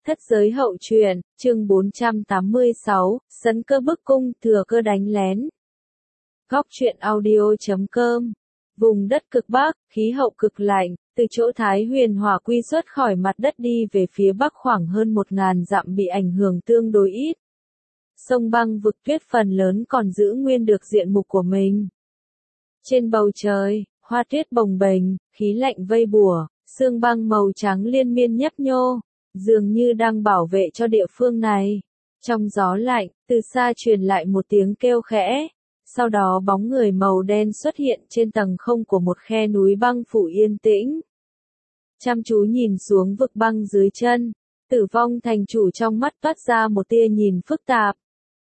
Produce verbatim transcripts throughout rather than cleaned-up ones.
Thất giới hậu truyện, chương bốn trăm tám mươi sáu, Sấn cơ bức cung, thừa cơ đánh lén. Góc truyện audio chấm com. Vùng đất cực Bắc, khí hậu cực lạnh, từ chỗ Thái Huyền Hỏa Quy xuất khỏi mặt đất đi về phía Bắc khoảng hơn một ngàn dặm bị ảnh hưởng tương đối ít. Sông băng vực tuyết phần lớn còn giữ nguyên được diện mục của mình. Trên bầu trời, hoa tuyết bồng bềnh, khí lạnh vây bùa, sương băng màu trắng liên miên nhấp nhô, dường như đang bảo vệ cho địa phương này. Trong gió lạnh, từ xa truyền lại một tiếng kêu khẽ, sau đó bóng người màu đen xuất hiện trên tầng không của một khe núi băng phủ yên tĩnh. Chăm chú nhìn xuống vực băng dưới chân, Tử Vong thành chủ trong mắt toát ra một tia nhìn phức tạp.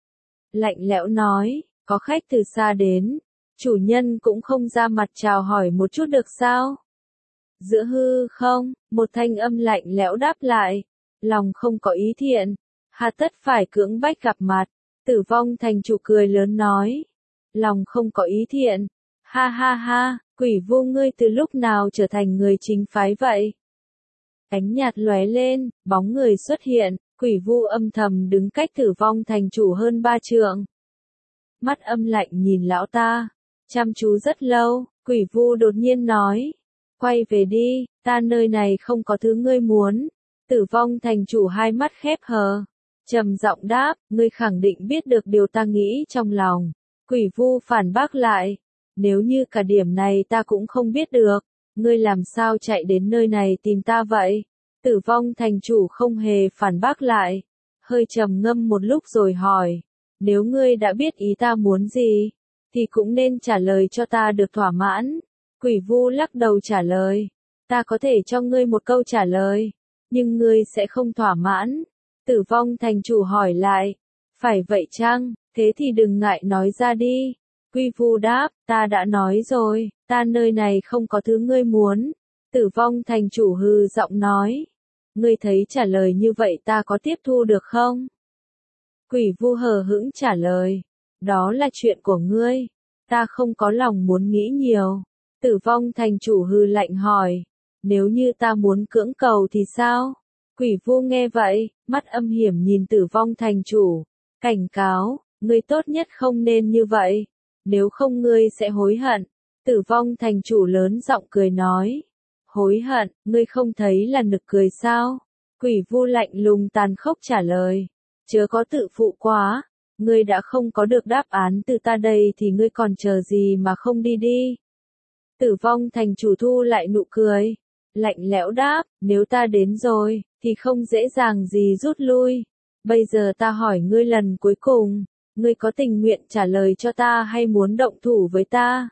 Lạnh lẽo nói, có khách từ xa đến, chủ nhân cũng không ra mặt chào hỏi một chút được sao? Giữa hư không, một thanh âm lạnh lẽo đáp lại, lòng không có ý thiện, hà tất phải cưỡng bách gặp mặt. Tử Vong thành chủ cười lớn nói, lòng không có ý thiện, ha ha ha, quỷ vô ngươi từ lúc nào trở thành người chính phái vậy? Ánh nhạt lóe lên, bóng người xuất hiện, quỷ vu âm thầm đứng cách Tử Vong thành chủ hơn ba trượng. Mắt âm lạnh nhìn lão ta, chăm chú rất lâu, quỷ vu đột nhiên nói, quay về đi, ta nơi này không có thứ ngươi muốn. Tử Vong thành chủ hai mắt khép hờ, trầm giọng đáp, ngươi khẳng định biết được điều ta nghĩ trong lòng. Quỷ vu phản bác lại, nếu như cả điểm này ta cũng không biết được, ngươi làm sao chạy đến nơi này tìm ta vậy? Tử Vong thành chủ không hề phản bác lại, hơi trầm ngâm một lúc rồi hỏi, nếu ngươi đã biết ý ta muốn gì, thì cũng nên trả lời cho ta được thỏa mãn. Quỷ vu lắc đầu trả lời, ta có thể cho ngươi một câu trả lời, nhưng ngươi sẽ không thỏa mãn. Tử Vong thành chủ hỏi lại, phải vậy chăng, thế thì đừng ngại nói ra đi. Quỷ vu đáp, ta đã nói rồi, ta nơi này không có thứ ngươi muốn. Tử Vong thành chủ hừ giọng nói, ngươi thấy trả lời như vậy ta có tiếp thu được không? Quỷ vu hờ hững trả lời, đó là chuyện của ngươi, ta không có lòng muốn nghĩ nhiều. Tử Vong thành chủ hừ lạnh hỏi, nếu như ta muốn cưỡng cầu thì sao? Quỷ vu nghe vậy, mắt âm hiểm nhìn Tử Vong thành chủ, cảnh cáo, ngươi tốt nhất không nên như vậy, nếu không ngươi sẽ hối hận. Tử Vong thành chủ lớn giọng cười nói, hối hận, ngươi không thấy là nực cười sao? Quỷ vu lạnh lùng tàn khốc trả lời, chớ có tự phụ quá, ngươi đã không có được đáp án từ ta đây thì ngươi còn chờ gì mà không đi đi. Tử Vong thành chủ thu lại nụ cười, lạnh lẽo đáp, nếu ta đến rồi, thì không dễ dàng gì rút lui. Bây giờ ta hỏi ngươi lần cuối cùng, ngươi có tình nguyện trả lời cho ta hay muốn động thủ với ta?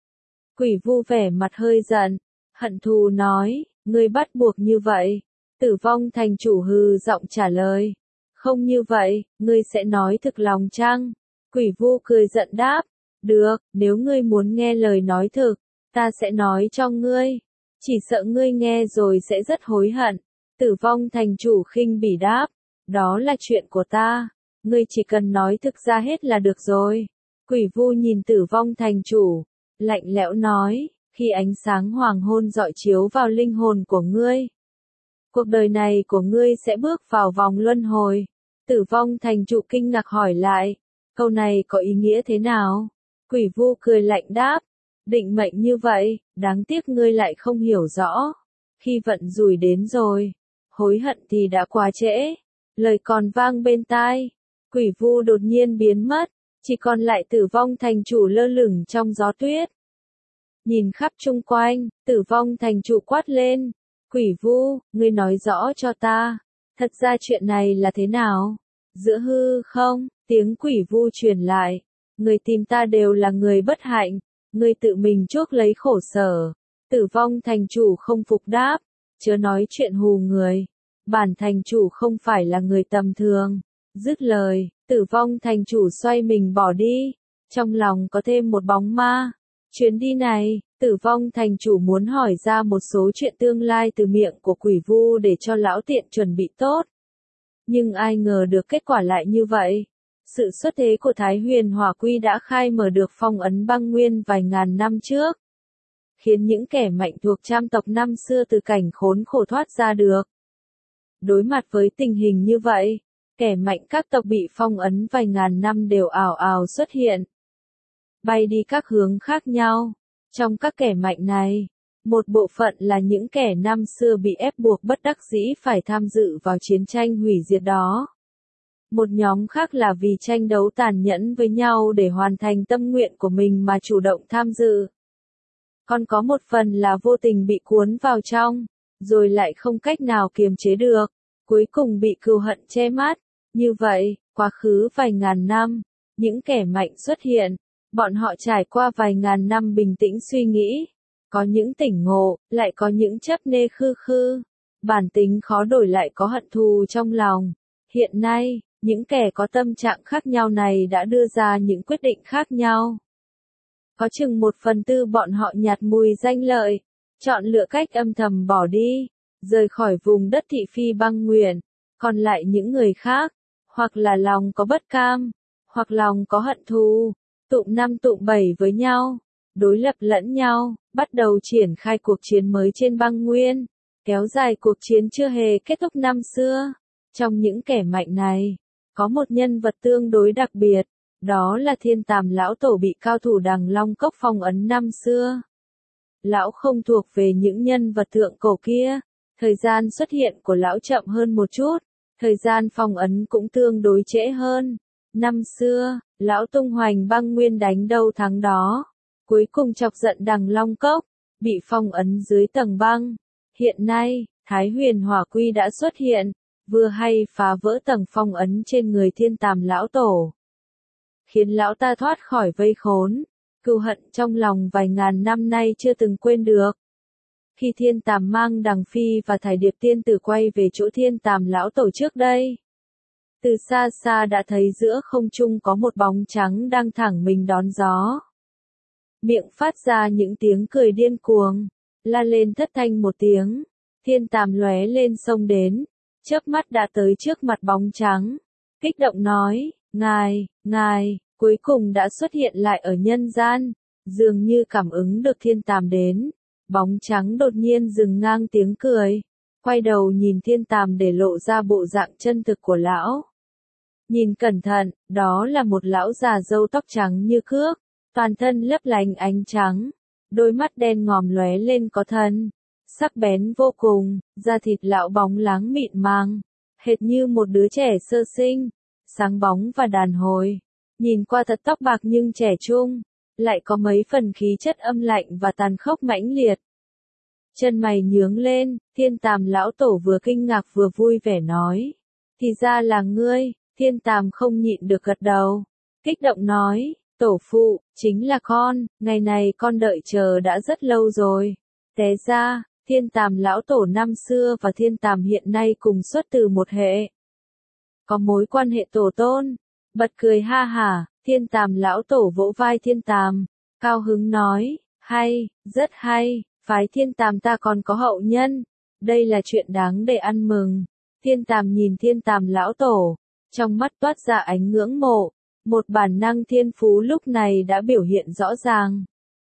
Quỷ vu vẻ mặt hơi giận, hận thù nói, ngươi bắt buộc như vậy. Tử Vong thành chủ hừ giọng trả lời, không như vậy, ngươi sẽ nói thực lòng chăng? Quỷ vu cười giận đáp, được, nếu ngươi muốn nghe lời nói thực, ta sẽ nói cho ngươi, chỉ sợ ngươi nghe rồi sẽ rất hối hận. Tử Vong thành chủ khinh bỉ đáp, đó là chuyện của ta, ngươi chỉ cần nói thực ra hết là được rồi. Quỷ vu nhìn Tử Vong thành chủ, lạnh lẽo nói, khi ánh sáng hoàng hôn rọi chiếu vào linh hồn của ngươi, cuộc đời này của ngươi sẽ bước vào vòng luân hồi. Tử Vong thành chủ kinh ngạc hỏi lại, câu này có ý nghĩa thế nào? Quỷ vu cười lạnh đáp, định mệnh như vậy, đáng tiếc ngươi lại không hiểu rõ. Khi vận rủi đến rồi, hối hận thì đã quá trễ. Lời còn vang bên tai, quỷ vu đột nhiên biến mất, chỉ còn lại Tử Vong thành chủ lơ lửng trong gió tuyết. Nhìn khắp chung quanh, Tử Vong thành chủ quát lên, quỷ vu, ngươi nói rõ cho ta, thật ra chuyện này là thế nào? Giữa hư không, tiếng quỷ vu truyền lại, người tìm ta đều là người bất hạnh, ngươi tự mình chuốc lấy khổ sở. Tử Vong thành chủ không phục đáp, chớ nói chuyện hù người, bản thành chủ không phải là người tầm thường. Dứt lời, Tử Vong thành chủ xoay mình bỏ đi, trong lòng có thêm một bóng ma. Chuyến đi này, Tử Vong thành chủ muốn hỏi ra một số chuyện tương lai từ miệng của quỷ vu để cho lão tiện chuẩn bị tốt. Nhưng ai ngờ được kết quả lại như vậy. Sự xuất thế của Thái Huyền Hỏa Quy đã khai mở được phong ấn băng nguyên vài ngàn năm trước, khiến những kẻ mạnh thuộc trăm tộc năm xưa từ cảnh khốn khổ thoát ra được. Đối mặt với tình hình như vậy, kẻ mạnh các tộc bị phong ấn vài ngàn năm đều ào ào xuất hiện, bay đi các hướng khác nhau. Trong các kẻ mạnh này, một bộ phận là những kẻ năm xưa bị ép buộc bất đắc dĩ phải tham dự vào chiến tranh hủy diệt đó. Một nhóm khác là vì tranh đấu tàn nhẫn với nhau để hoàn thành tâm nguyện của mình mà chủ động tham dự. Còn có một phần là vô tình bị cuốn vào trong, rồi lại không cách nào kiềm chế được, cuối cùng bị cừu hận che mắt. Như vậy, quá khứ vài ngàn năm, những kẻ mạnh xuất hiện, bọn họ trải qua vài ngàn năm bình tĩnh suy nghĩ, có những tỉnh ngộ, lại có những chấp nê khư khư, bản tính khó đổi lại có hận thù trong lòng. Hiện nay, những kẻ có tâm trạng khác nhau này đã đưa ra những quyết định khác nhau. Có chừng một phần tư bọn họ nhạt mùi danh lợi, chọn lựa cách âm thầm bỏ đi, rời khỏi vùng đất thị phi băng nguyện, còn lại những người khác, hoặc là lòng có bất cam, hoặc lòng có hận thù, tụm năm tụm bảy với nhau, đối lập lẫn nhau, bắt đầu triển khai cuộc chiến mới trên băng nguyên, kéo dài cuộc chiến chưa hề kết thúc năm xưa. Trong những kẻ mạnh này, có một nhân vật tương đối đặc biệt, đó là Thiên Tàm lão tổ bị cao thủ Đằng Long Cốc phong ấn năm xưa. Lão không thuộc về những nhân vật thượng cổ kia, thời gian xuất hiện của lão chậm hơn một chút, thời gian phong ấn cũng tương đối trễ hơn. Năm xưa, lão tung hoành băng nguyên đánh đâu thắng đó, cuối cùng chọc giận Đằng Long Cốc, bị phong ấn dưới tầng băng. Hiện nay, Thái Huyền Hỏa Quy đã xuất hiện, vừa hay phá vỡ tầng phong ấn trên người Thiên Tàm lão tổ, khiến lão ta thoát khỏi vây khốn, cừu hận trong lòng vài ngàn năm nay chưa từng quên được. Khi Thiên Tàm mang Đằng Phi và Thải Điệp tiên tử quay về chỗ Thiên Tàm lão tổ trước đây, từ xa xa đã thấy giữa không trung có một bóng trắng đang thẳng mình đón gió, miệng phát ra những tiếng cười điên cuồng, la lên thất thanh một tiếng. Thiên Tàm lóe lên xông đến, chớp mắt đã tới trước mặt bóng trắng, kích động nói, ngài, ngài, cuối cùng đã xuất hiện lại ở nhân gian. Dường như cảm ứng được Thiên Tàm đến, bóng trắng đột nhiên dừng ngang tiếng cười, quay đầu nhìn Thiên Tàm để lộ ra bộ dạng chân thực của lão. Nhìn cẩn thận, đó là một lão già râu tóc trắng như cước, toàn thân lấp lánh ánh trắng, đôi mắt đen ngòm lóe lên có thần, sắc bén vô cùng, da thịt lão bóng láng mịn màng, hệt như một đứa trẻ sơ sinh, sáng bóng và đàn hồi. Nhìn qua thật tóc bạc nhưng trẻ trung, lại có mấy phần khí chất âm lạnh và tàn khốc mãnh liệt. Chân mày nhướng lên, Thiên Tàm lão tổ vừa kinh ngạc vừa vui vẻ nói, thì ra là ngươi. Thiên Tàm không nhịn được gật đầu, kích động nói, tổ phụ, chính là con, ngày này con đợi chờ đã rất lâu rồi. Té ra, Thiên Tàm lão tổ năm xưa và Thiên Tàm hiện nay cùng xuất từ một hệ, có mối quan hệ tổ tôn. Bật cười ha hả, Thiên Tàm lão tổ vỗ vai Thiên Tàm, cao hứng nói, hay, rất hay, phái Thiên Tàm ta còn có hậu nhân, đây là chuyện đáng để ăn mừng. Thiên Tàm nhìn Thiên Tàm lão tổ, trong mắt toát ra ánh ngưỡng mộ, một bản năng thiên phú lúc này đã biểu hiện rõ ràng.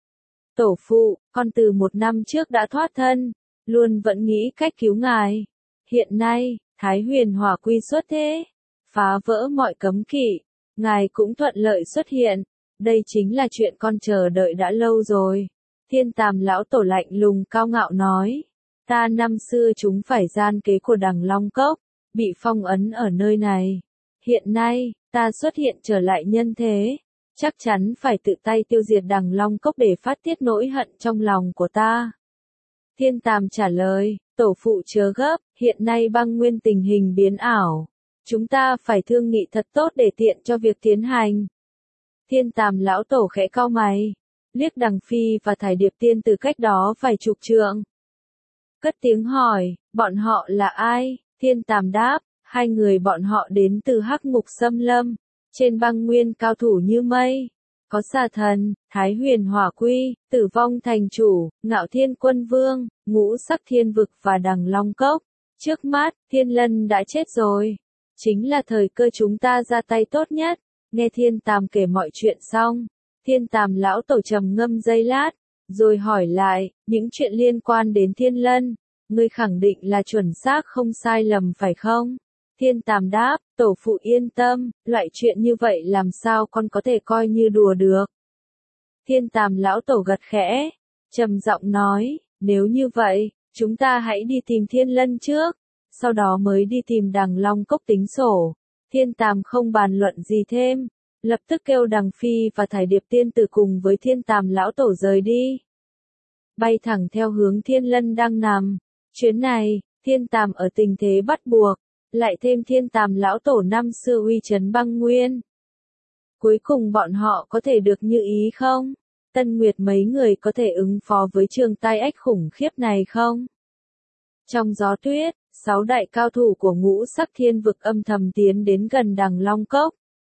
Tổ phụ, con từ một năm trước đã thoát thân, luôn vẫn nghĩ cách cứu ngài. Hiện nay, Thái Huyền Hỏa Quy xuất thế, phá vỡ mọi cấm kỵ, ngài cũng thuận lợi xuất hiện, đây chính là chuyện con chờ đợi đã lâu rồi. Thiên Tàm lão tổ lạnh lùng cao ngạo nói, ta năm xưa chúng phải gian kế của Đằng Long Cốc, bị phong ấn ở nơi này. Hiện nay, ta xuất hiện trở lại nhân thế, chắc chắn phải tự tay tiêu diệt Đằng Long Cốc để phát tiết nỗi hận trong lòng của ta. Thiên Tàm trả lời, tổ phụ chớ gấp, hiện nay băng nguyên tình hình biến ảo, chúng ta phải thương nghị thật tốt để tiện cho việc tiến hành. Thiên Tàm lão tổ khẽ cau mày, liếc Đằng Phi và Thải Điệp tiên từ cách đó vài chục trượng. Cất tiếng hỏi, bọn họ là ai? Thiên Tàm đáp, hai người bọn họ đến từ Hắc Ngục Xâm Lâm, trên băng nguyên cao thủ như mây. Có Xà Thần, Thái Huyền Hỏa Quy, Tử Vong Thành Chủ, Ngạo Thiên Quân Vương, Ngũ Sắc Thiên Vực và Đằng Long Cốc. Trước mắt, Thiên Lân đã chết rồi. Chính là thời cơ chúng ta ra tay tốt nhất. Nghe Thiên Tàm kể mọi chuyện xong, Thiên Tàm lão tổ trầm ngâm giây lát, rồi hỏi lại, những chuyện liên quan đến Thiên Lân, Ngươi khẳng định là chuẩn xác không sai lầm phải không? Thiên Tàm đáp, tổ phụ yên tâm, loại chuyện như vậy làm sao con có thể coi như đùa được. Thiên Tàm lão tổ gật khẽ, trầm giọng nói, nếu như vậy, chúng ta hãy đi tìm Thiên Lân trước, sau đó mới đi tìm Đằng Long Cốc tính sổ. Thiên Tàm không bàn luận gì thêm, lập tức kêu Đằng Phi và Thải Điệp tiên tử cùng với Thiên Tàm lão tổ rời đi. Bay thẳng theo hướng Thiên Lân đang nằm. Chuyến này, Thiên Tàm ở tình thế bắt buộc, lại thêm Thiên Tàm lão tổ năm xưa uy chấn băng nguyên. Cuối cùng bọn họ có thể được như ý không? Tân Nguyệt mấy người có thể ứng phó với trường tai ách khủng khiếp này không? Trong gió tuyết, sáu đại cao thủ của ngũ sắc thiên vực âm thầm tiến đến gần Đằng Long Cốc.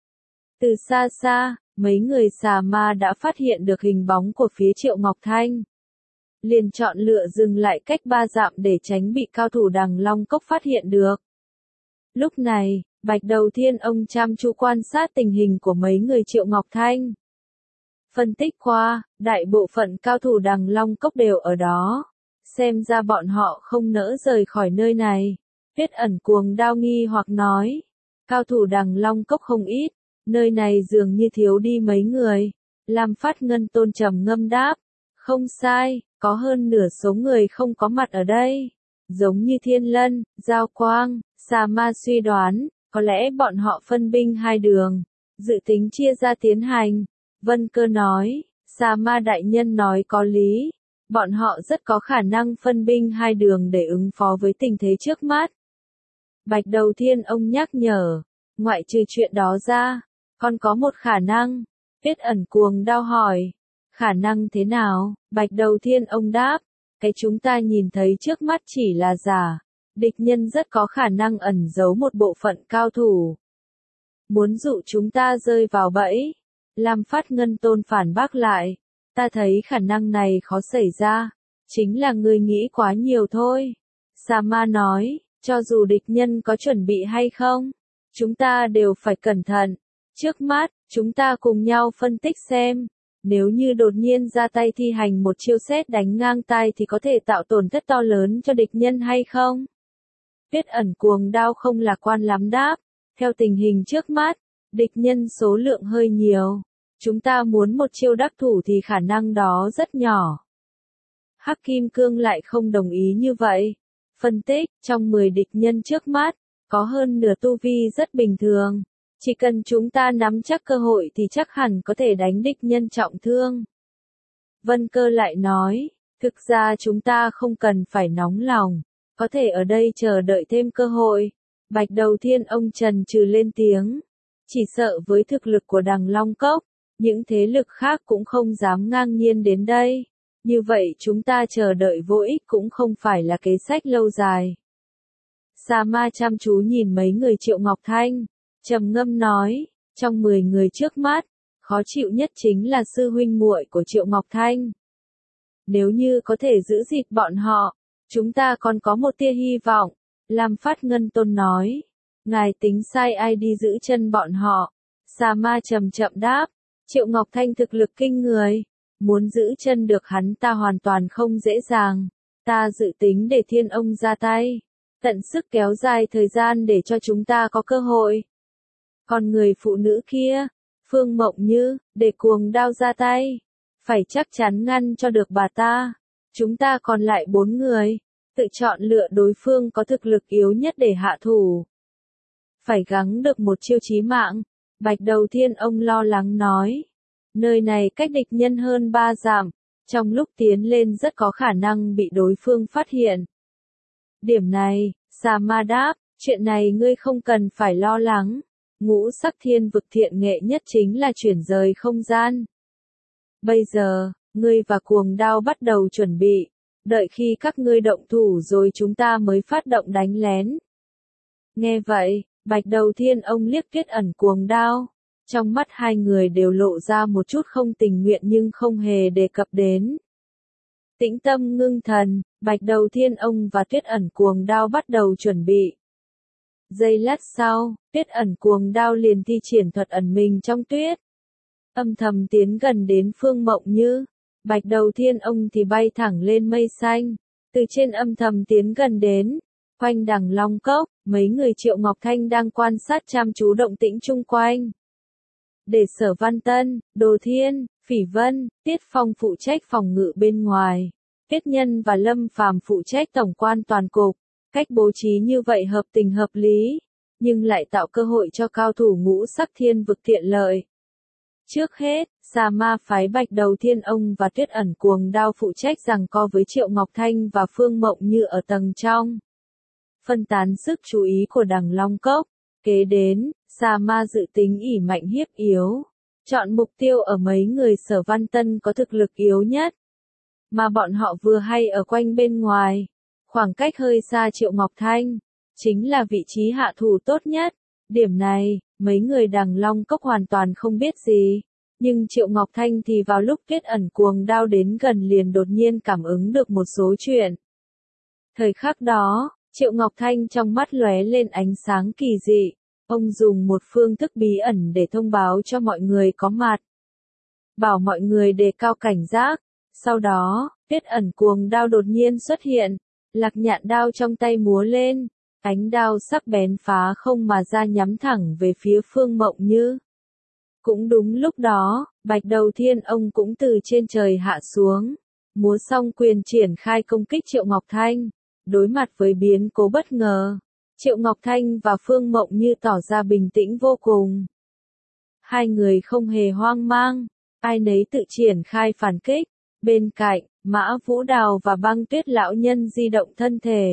Từ xa xa, mấy người xà ma đã phát hiện được hình bóng của phía Triệu Ngọc Thanh. Liền chọn lựa dừng lại cách ba dặm để tránh bị cao thủ Đằng Long Cốc phát hiện được. Lúc này, Bạch Đầu Thiên ông chăm chú quan sát tình hình của mấy người Triệu Ngọc Thanh. Phân tích qua, đại bộ phận cao thủ Đằng Long Cốc đều ở đó. Xem ra bọn họ không nỡ rời khỏi nơi này. Tuyết Ẩn cuồng đao nghi hoặc nói. Cao thủ Đằng Long Cốc không ít, nơi này dường như thiếu đi mấy người. Lam Phát Ngân Tôn trầm ngâm đáp. Không sai, có hơn nửa số người không có mặt ở đây. Giống như Thiên Lân, Giao Quang, Xà Ma suy đoán, có lẽ bọn họ phân binh hai đường, dự tính chia ra tiến hành. Vân Cơ nói, Xà Ma đại nhân nói có lý, bọn họ rất có khả năng phân binh hai đường để ứng phó với tình thế trước mắt. Bạch Đầu Thiên ông nhắc nhở, ngoại trừ chuyện đó ra, còn có một khả năng. Tuyết Ẩn cuồng đau hỏi, khả năng thế nào? Bạch Đầu Thiên ông đáp, cái chúng ta nhìn thấy trước mắt chỉ là giả. Địch nhân rất có khả năng ẩn giấu một bộ phận cao thủ. Muốn dụ chúng ta rơi vào bẫy. Lam Phát Ngân Tôn phản bác lại. Ta thấy khả năng này khó xảy ra. Chính là ngươi nghĩ quá nhiều thôi. Sa Ma nói, cho dù địch nhân có chuẩn bị hay không, chúng ta đều phải cẩn thận. Trước mắt, chúng ta cùng nhau phân tích xem. Nếu như đột nhiên ra tay thi hành một chiêu sét đánh ngang tai thì có thể tạo tổn thất to lớn cho địch nhân hay không? Tuyết Ẩn cuồng đao không lạc quan lắm đáp. Theo tình hình trước mắt, địch nhân số lượng hơi nhiều. Chúng ta muốn một chiêu đắc thủ thì khả năng đó rất nhỏ. Hắc Kim Cương lại không đồng ý như vậy. Phân tích, trong mười địch nhân trước mắt, có hơn nửa tu vi rất bình thường. Chỉ cần chúng ta nắm chắc cơ hội thì chắc hẳn có thể đánh địch nhân trọng thương. Vân Cơ lại nói, thực ra chúng ta không cần phải nóng lòng, có thể ở đây chờ đợi thêm cơ hội. Bạch Đầu Thiên ông trần trừ lên tiếng, chỉ sợ với thực lực của Đằng Long Cốc, những thế lực khác cũng không dám ngang nhiên đến đây. Như vậy chúng ta chờ đợi vô ích cũng không phải là kế sách lâu dài. Sa Ma chăm chú nhìn mấy người Triệu Ngọc Thanh, trầm ngâm nói, trong mười người trước mắt, khó chịu nhất chính là sư huynh muội của Triệu Ngọc Thanh. Nếu như có thể giữ gìn bọn họ, chúng ta còn có một tia hy vọng. Lam Phát Ngân Tôn nói, ngài tính sai ai đi giữ chân bọn họ. Sa Ma chậm chậm đáp, Triệu Ngọc Thanh thực lực kinh người, muốn giữ chân được hắn ta hoàn toàn không dễ dàng. Ta dự tính để Thiên ông ra tay, tận sức kéo dài thời gian để cho chúng ta có cơ hội. Còn người phụ nữ kia, Phương Mộng Như, để cuồng đao ra tay, phải chắc chắn ngăn cho được bà ta. Chúng ta còn lại bốn người, tự chọn lựa đối phương có thực lực yếu nhất để hạ thủ. Phải gắng được một chiêu chí mạng. Bạch Đầu Thiên ông lo lắng nói, nơi này cách địch nhân hơn ba dặm, trong lúc tiến lên rất có khả năng bị đối phương phát hiện. Điểm này, Sa Ma đáp, chuyện này ngươi không cần phải lo lắng. Ngũ sắc thiên vực thiện nghệ nhất chính là chuyển rời không gian. Bây giờ, ngươi và cuồng đao bắt đầu chuẩn bị, đợi khi các ngươi động thủ rồi chúng ta mới phát động đánh lén. Nghe vậy, Bạch Đầu Thiên ông liếc Tuyết Ẩn cuồng đao, trong mắt hai người đều lộ ra một chút không tình nguyện nhưng không hề đề cập đến. Tĩnh tâm ngưng thần, Bạch Đầu Thiên ông và Tuyết Ẩn cuồng đao bắt đầu chuẩn bị. Giây lát sau, Tuyết Ẩn cuồng đao liền thi triển thuật ẩn mình trong tuyết. Âm thầm tiến gần đến Phương Mộng Như, Bạch Đầu Thiên ông thì bay thẳng lên mây xanh. từ trên âm thầm tiến gần đến. Quanh đằng Long Cốc, mấy người Triệu Ngọc Thanh đang quan sát chăm chú động tĩnh chung quanh. Để Sở Văn Tân, Đồ Thiên, Phỉ Vân, Tiết Phong phụ trách phòng ngự bên ngoài, Tiết Nhân và Lâm Phàm phụ trách tổng quan toàn cục. Cách bố trí như vậy hợp tình hợp lý, nhưng lại tạo cơ hội cho cao thủ ngũ sắc thiên vực tiện lợi. Trước hết, Xà Ma phái Bạch Đầu Thiên Ông và Tuyết Ẩn Cuồng Đao phụ trách giằng co với Triệu Ngọc Thanh và Phương Mộng Như ở tầng trong. Phân tán sức chú ý của đằng Long Cốc. Kế đến, Xà Ma dự tính ỷ mạnh hiếp yếu, chọn mục tiêu ở mấy người Sở Văn Tân có thực lực yếu nhất, mà bọn họ vừa hay ở quanh bên ngoài, khoảng cách hơi xa Triệu Ngọc Thanh, chính là vị trí hạ thủ tốt nhất. Điểm này, mấy người đằng Long Cốc hoàn toàn không biết gì, nhưng Triệu Ngọc Thanh thì vào lúc Tuyết Ẩn Cuồng Đao đến gần liền đột nhiên cảm ứng được một số chuyện. Thời khắc đó, Triệu Ngọc Thanh trong mắt lóe lên ánh sáng kỳ dị, ông dùng một phương thức bí ẩn để thông báo cho mọi người có mặt. Bảo mọi người đề cao cảnh giác, sau đó, Tuyết Ẩn Cuồng Đao đột nhiên xuất hiện, Lạc Nhạn đao trong tay múa lên, ánh đao sắc bén phá không mà ra nhắm thẳng về phía Phương Mộng Như. Cũng đúng lúc đó, Bạch Đầu Thiên Ông cũng từ trên trời hạ xuống, múa xong quyền triển khai công kích Triệu Ngọc Thanh. Đối mặt với biến cố bất ngờ, Triệu Ngọc Thanh và Phương Mộng Như tỏ ra bình tĩnh vô cùng. Hai người không hề hoang mang, ai nấy tự triển khai phản kích. Bên cạnh, Mã Vũ Đào và Băng Tuyết lão nhân di động thân thể.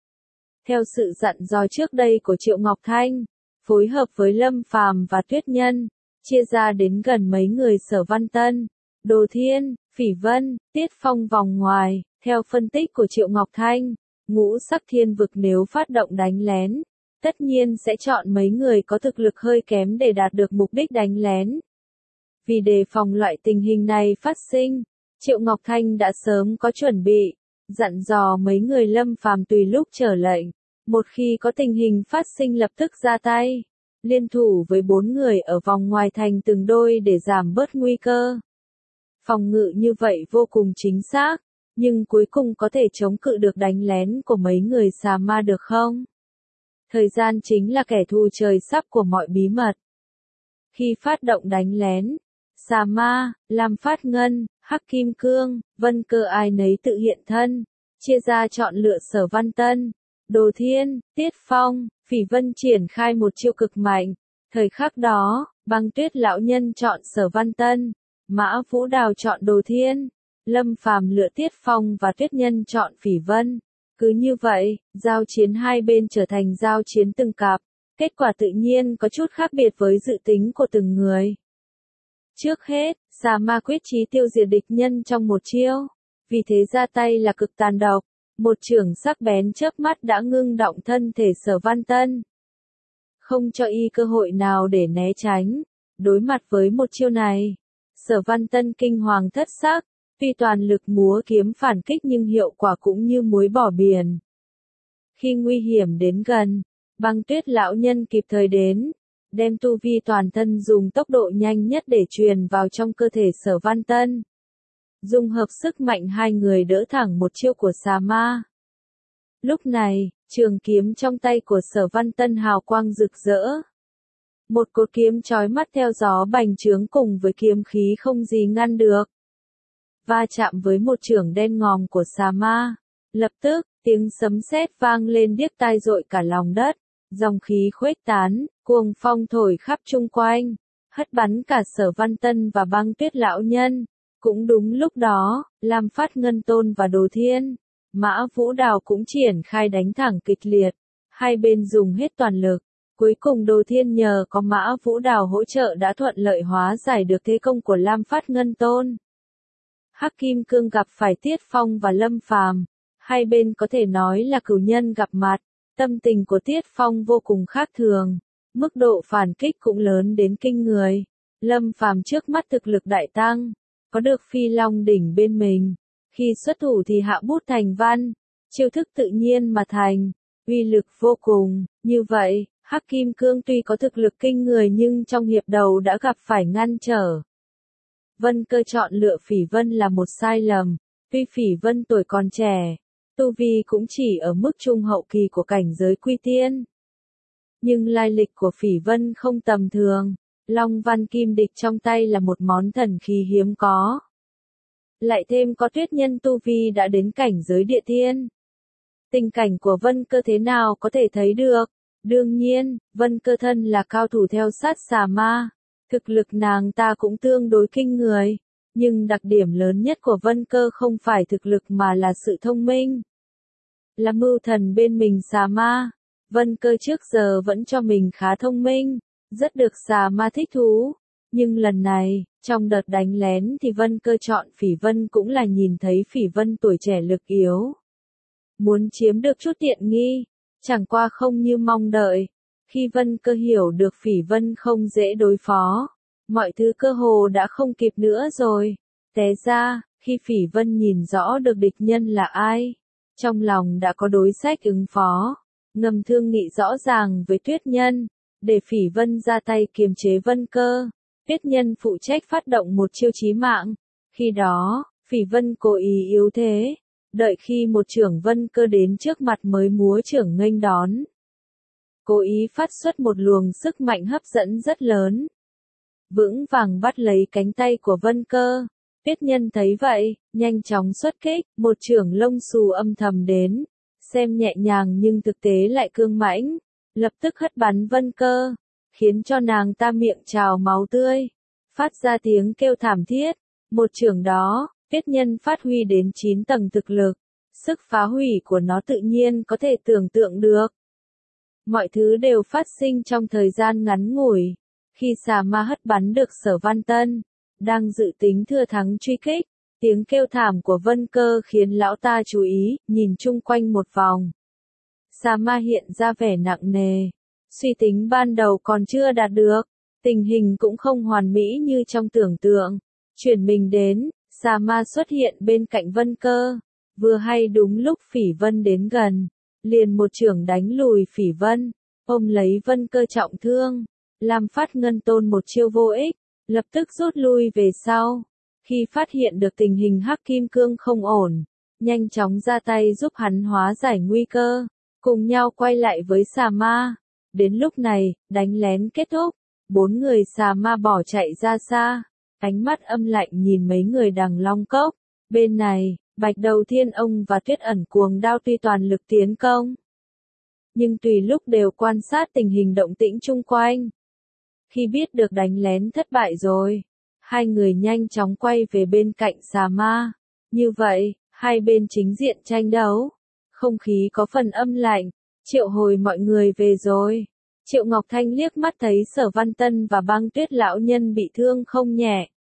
Theo sự dặn dò trước đây của Triệu Ngọc Thanh, phối hợp với Lâm Phàm và Tuyết Nhân, chia ra đến gần mấy người Sở Văn Tân, Đồ Thiên, Phỉ Vân, Tiết Phong vòng ngoài. Theo phân tích của Triệu Ngọc Thanh, ngũ sắc thiên vực nếu phát động đánh lén, tất nhiên sẽ chọn mấy người có thực lực hơi kém để đạt được mục đích đánh lén. Vì đề phòng loại tình hình này phát sinh, Triệu Ngọc Thanh đã sớm có chuẩn bị, dặn dò mấy người Lâm Phàm tùy lúc trở lệnh, một khi có tình hình phát sinh lập tức ra tay, liên thủ với bốn người ở vòng ngoài thành từng đôi để giảm bớt nguy cơ. Phòng ngự như vậy vô cùng chính xác, nhưng cuối cùng có thể chống cự được đánh lén của mấy người Xà Ma được không? Thời gian chính là kẻ thù trời sắp của mọi bí mật. Khi phát động đánh lén, Xà Ma, Lam Phát Ngân, Hắc Kim Cương, Vân Cơ ai nấy tự hiện thân, chia ra chọn lựa Sở Văn Tân, Đồ Thiên, Tiết Phong, Phỉ Vân triển khai một chiêu cực mạnh. Thời khắc đó, Băng Tuyết lão nhân chọn Sở Văn Tân, Mã Vũ Đào chọn Đồ Thiên, Lâm Phàm lựa Tiết Phong và Tuyết Nhân chọn Phỉ Vân. Cứ như vậy, giao chiến hai bên trở thành giao chiến từng cặp, kết quả tự nhiên có chút khác biệt với dự tính của từng người. Trước hết, Xà Ma quyết chí tiêu diệt địch nhân trong một chiêu, vì thế ra tay là cực tàn độc, một chưởng sắc bén chớp mắt đã ngưng động thân thể Sở Văn Tân, không cho y cơ hội nào để né tránh. Đối mặt với một chiêu này, Sở Văn Tân kinh hoàng thất sắc, tuy toàn lực múa kiếm phản kích nhưng hiệu quả cũng như muối bỏ biển. Khi nguy hiểm đến gần, Băng Tuyết lão nhân kịp thời đến, đem tu vi toàn thân dùng tốc độ nhanh nhất để truyền vào trong cơ thể Sở Văn Tân. Dung hợp sức mạnh hai người đỡ thẳng một chiêu của Xà Ma. Lúc này, trường kiếm trong tay của Sở Văn Tân hào quang rực rỡ. Một cột kiếm chói mắt theo gió bành trướng cùng với kiếm khí không gì ngăn được. Va chạm với một chưởng đen ngòm của Xà Ma. Lập tức, tiếng sấm sét vang lên điếc tai rội cả lòng đất. Dòng khí khuếch tán, cuồng phong thổi khắp chung quanh, hất bắn cả Sở Văn Tân và Băng Tuyết lão nhân. Cũng đúng lúc đó, Lam Phát Ngân Tôn và Đồ Thiên, Mã Vũ Đào cũng triển khai đánh thẳng kịch liệt. Hai bên dùng hết toàn lực. Cuối cùng Đồ Thiên nhờ có Mã Vũ Đào hỗ trợ đã thuận lợi hóa giải được thế công của Lam Phát Ngân Tôn. Hắc Kim Cương gặp phải Tiết Phong và Lâm Phàm, hai bên có thể nói là cửu nhân gặp mặt. Tâm tình của Tiết Phong vô cùng khác thường, mức độ phản kích cũng lớn đến kinh người. Lâm Phàm trước mắt thực lực đại tăng, có được Phi Long đỉnh bên mình, khi xuất thủ thì hạ bút thành văn, chiêu thức tự nhiên mà thành, uy lực vô cùng. Như vậy, Hắc Kim Cương tuy có thực lực kinh người nhưng trong hiệp đầu đã gặp phải ngăn trở. Vân Cơ chọn lựa Phỉ Vân là một sai lầm, tuy Phỉ Vân tuổi còn trẻ, tu vi cũng chỉ ở mức trung hậu kỳ của cảnh giới quy tiên. Nhưng lai lịch của Phỉ Vân không tầm thường, Long Văn Kim Địch trong tay là một món thần khí hiếm có. Lại thêm có tuyết nhân tu vi đã đến cảnh giới địa tiên. Tình cảnh của Vân Cơ thế nào có thể thấy được? Đương nhiên, Vân Cơ thân là cao thủ theo sát xà ma. Thực lực nàng ta cũng tương đối kinh người. Nhưng đặc điểm lớn nhất của Vân Cơ không phải thực lực mà là sự thông minh. Là mưu thần bên mình xà ma. Vân Cơ trước giờ vẫn cho mình khá thông minh, rất được xà ma thích thú. Nhưng lần này, trong đợt đánh lén thì Vân Cơ chọn Phỉ Vân cũng là nhìn thấy Phỉ Vân tuổi trẻ lực yếu. Muốn chiếm được chút tiện nghi, chẳng qua không như mong đợi. Khi Vân Cơ hiểu được Phỉ Vân không dễ đối phó, mọi thứ cơ hồ đã không kịp nữa rồi. Té ra, khi Phỉ Vân nhìn rõ được địch nhân là ai, trong lòng đã có đối sách ứng phó, ngầm thương nghị rõ ràng với Tuyết Nhân, để Phỉ Vân ra tay kiềm chế Vân Cơ. Tuyết Nhân phụ trách phát động một chiêu chí mạng. Khi đó, Phỉ Vân cố ý yếu thế, đợi khi một trưởng Vân Cơ đến trước mặt mới múa trưởng nghênh đón. Cố ý phát xuất một luồng sức mạnh hấp dẫn rất lớn. Vững vàng bắt lấy cánh tay của Vân Cơ. Tuyết Nhân thấy vậy, nhanh chóng xuất kích, một trưởng lông xù âm thầm đến. Xem nhẹ nhàng nhưng thực tế lại cương mãnh, lập tức hất bắn Vân Cơ, khiến cho nàng ta miệng trào máu tươi, phát ra tiếng kêu thảm thiết. Một trưởng đó, Tuyết Nhân phát huy đến chín tầng thực lực, sức phá hủy của nó tự nhiên có thể tưởng tượng được. Mọi thứ đều phát sinh trong thời gian ngắn ngủi. Khi xà ma hất bắn được Sở Văn Tân, đang dự tính thừa thắng truy kích, tiếng kêu thảm của Vân Cơ khiến lão ta chú ý, nhìn chung quanh một vòng. Xà ma hiện ra vẻ nặng nề, suy tính ban đầu còn chưa đạt được, tình hình cũng không hoàn mỹ như trong tưởng tượng. Chuyển mình đến, xà ma xuất hiện bên cạnh Vân Cơ, vừa hay đúng lúc Phỉ Vân đến gần, liền một chưởng đánh lùi Phỉ Vân, ôm lấy Vân Cơ trọng thương, làm Phát Ngân Tôn một chiêu vô ích, lập tức rút lui về sau. Khi phát hiện được tình hình Hắc Kim Cương không ổn, nhanh chóng ra tay giúp hắn hóa giải nguy cơ, cùng nhau quay lại với xà ma. Đến lúc này, đánh lén kết thúc, bốn người xà ma bỏ chạy ra xa, ánh mắt âm lạnh nhìn mấy người đằng Long Cốc. Bên này, Bạch Đầu Thiên Ông và Tuyết Ẩn Cuồng Đao tuy toàn lực tiến công, nhưng tùy lúc đều quan sát tình hình động tĩnh chung quanh. Khi biết được đánh lén thất bại rồi, hai người nhanh chóng quay về bên cạnh xà ma. Như vậy, hai bên chính diện tranh đấu. Không khí có phần âm lạnh. Triệu hồi mọi người về rồi. Triệu Ngọc Thanh liếc mắt thấy Sở Văn Tân và Băng Tuyết lão nhân bị thương không nhẹ.